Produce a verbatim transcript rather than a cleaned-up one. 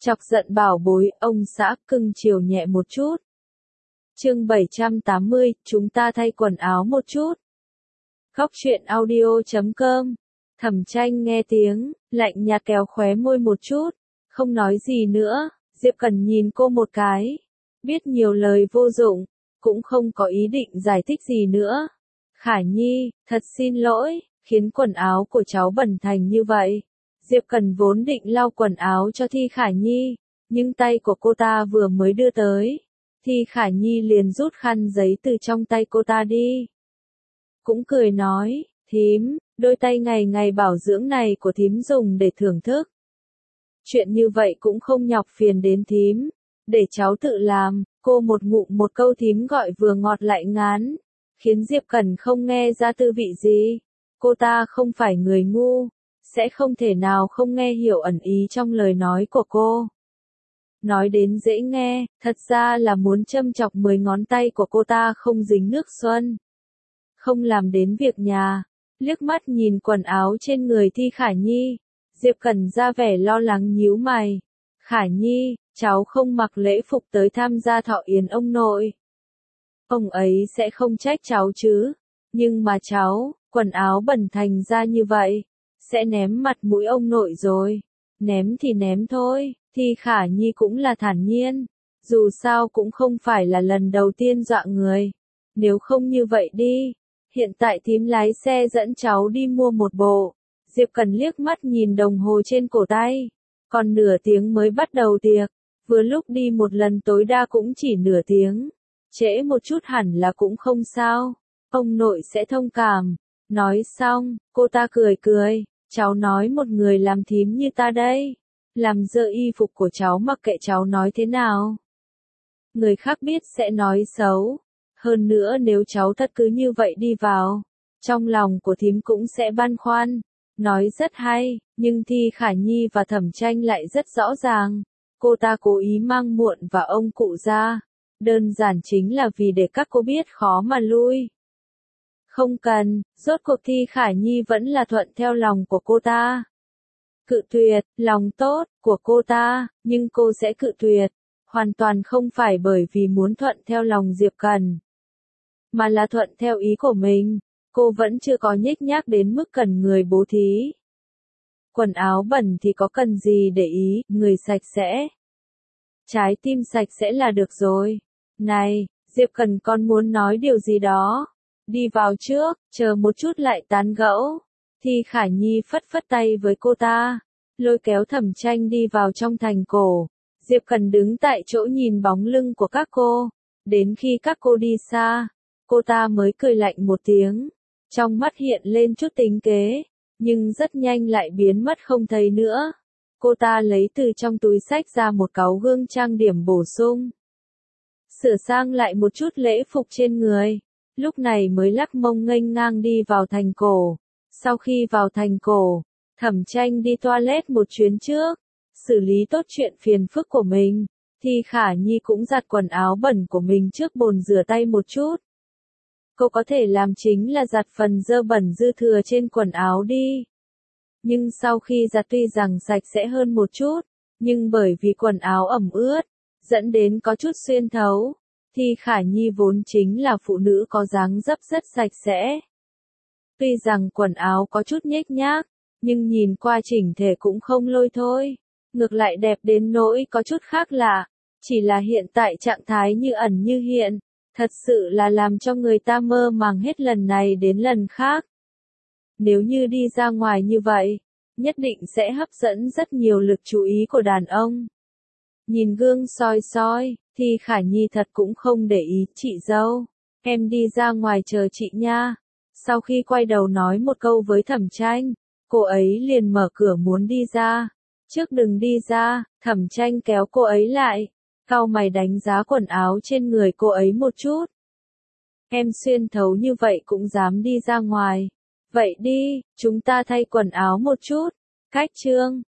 Chọc giận bảo bối, ông xã cưng chiều nhẹ một chút. Chương bảy trăm tám mươi, chúng ta thay quần áo một chút. Góc truyện audio chấm com. Thẩm Tranh nghe tiếng, lạnh nhạt kéo khóe môi một chút, không nói gì nữa. Diệp Cần nhìn cô một cái, biết nhiều lời vô dụng, cũng không có ý định giải thích gì nữa. Khả Nhi, thật xin lỗi, khiến quần áo của cháu bẩn thành như vậy. Diệp Cần vốn định lau quần áo cho Thi Khả Nhi, nhưng tay của cô ta vừa mới đưa tới, Thi Khả Nhi liền rút khăn giấy từ trong tay cô ta đi. Cũng cười nói, thím, đôi tay ngày ngày bảo dưỡng này của thím dùng để thưởng thức. Chuyện như vậy cũng không nhọc phiền đến thím, để cháu tự làm. Cô một ngụm một câu thím gọi vừa ngọt lại ngán, khiến Diệp Cần không nghe ra tư vị gì. Cô ta không phải người ngu, sẽ không thể nào không nghe hiểu ẩn ý trong lời nói của cô. Nói đến dễ nghe, thật ra là muốn châm chọc mười ngón tay của cô ta không dính nước xuân. Không làm đến việc nhà, liếc mắt nhìn quần áo trên người Thi Khả Nhi, Diệp Cần ra vẻ lo lắng nhíu mày. Khả Nhi, cháu không mặc lễ phục tới tham gia thọ yến ông nội. Ông ấy sẽ không trách cháu chứ, nhưng mà cháu, quần áo bẩn thành ra như vậy, sẽ ném mặt mũi ông nội rồi. Ném thì ném thôi, Thi Khả Nhi cũng là thản nhiên, dù sao cũng không phải là lần đầu tiên dọa người. Nếu không như vậy đi, hiện tại thím lái xe dẫn cháu đi mua một bộ. Diệp Cần liếc mắt nhìn đồng hồ trên cổ tay, còn nửa tiếng mới bắt đầu tiệc, vừa lúc đi một lần tối đa cũng chỉ nửa tiếng, trễ một chút hẳn là cũng không sao, ông nội sẽ thông cảm. Nói xong, cô ta cười cười, cháu nói một người làm thím như ta đây, làm dơ y phục của cháu mặc kệ cháu nói thế nào. Người khác biết sẽ nói xấu, hơn nữa nếu cháu thật cứ như vậy đi vào, trong lòng của thím cũng sẽ băn khoăn. Nói rất hay, nhưng Thi Khả Nhi và Thẩm Tranh lại rất rõ ràng. Cô ta cố ý mang muộn và ông cụ ra, đơn giản chính là vì để các cô biết khó mà lui. Không cần, rốt cuộc Thi Khả Nhi vẫn là thuận theo lòng của cô ta. Cự tuyệt, lòng tốt của cô ta, nhưng cô sẽ cự tuyệt, hoàn toàn không phải bởi vì muốn thuận theo lòng Diệp Cần, mà là thuận theo ý của mình. Cô vẫn chưa có nhếch nhác đến mức cần người bố thí. Quần áo bẩn thì có cần gì để ý, người sạch sẽ. Trái tim sạch sẽ là được rồi. Này, Diệp Cần con muốn nói điều gì đó. Đi vào trước, chờ một chút lại tán gẫu. Thi Khả Nhi phất phất tay với cô ta, lôi kéo Thẩm Tranh đi vào trong thành cổ. Diệp Cần đứng tại chỗ nhìn bóng lưng của các cô. Đến khi các cô đi xa, cô ta mới cười lạnh một tiếng. Trong mắt hiện lên chút tính kế, nhưng rất nhanh lại biến mất không thấy nữa. Cô ta lấy từ trong túi xách ra một cáu gương trang điểm bổ sung, sửa sang lại một chút lễ phục trên người, lúc này mới lắc mông nghênh ngang đi vào thành cổ. Sau khi vào thành cổ, Thẩm Tranh đi toilet một chuyến trước, xử lý tốt chuyện phiền phức của mình. Thi Khả Nhi cũng giặt quần áo bẩn của mình trước bồn rửa tay một chút. Cô có thể làm chính là giặt phần dơ bẩn dư thừa trên quần áo đi. Nhưng sau khi giặt tuy rằng sạch sẽ hơn một chút, nhưng bởi vì quần áo ẩm ướt, dẫn đến có chút xuyên thấu. Thi Khả Nhi vốn chính là phụ nữ có dáng dấp rất sạch sẽ. Tuy rằng quần áo có chút nhếch nhác, nhưng nhìn qua chỉnh thể cũng không lôi thôi. Ngược lại đẹp đến nỗi có chút khác lạ, chỉ là hiện tại trạng thái như ẩn như hiện. Thật sự là làm cho người ta mơ màng hết lần này đến lần khác. Nếu như đi ra ngoài như vậy, nhất định sẽ hấp dẫn rất nhiều lực chú ý của đàn ông. Nhìn gương soi soi, Thi Khả Nhi thật cũng không để ý. Chị dâu, em đi ra ngoài chờ chị nha. Sau khi quay đầu nói một câu với Thẩm Tranh, cô ấy liền mở cửa muốn đi ra. Trước đừng đi ra, Thẩm Tranh kéo cô ấy lại. Cau mày đánh giá quần áo trên người cô ấy một chút. Em xuyên thấu như vậy cũng dám đi ra ngoài. Vậy đi, chúng ta thay quần áo một chút. Cách chương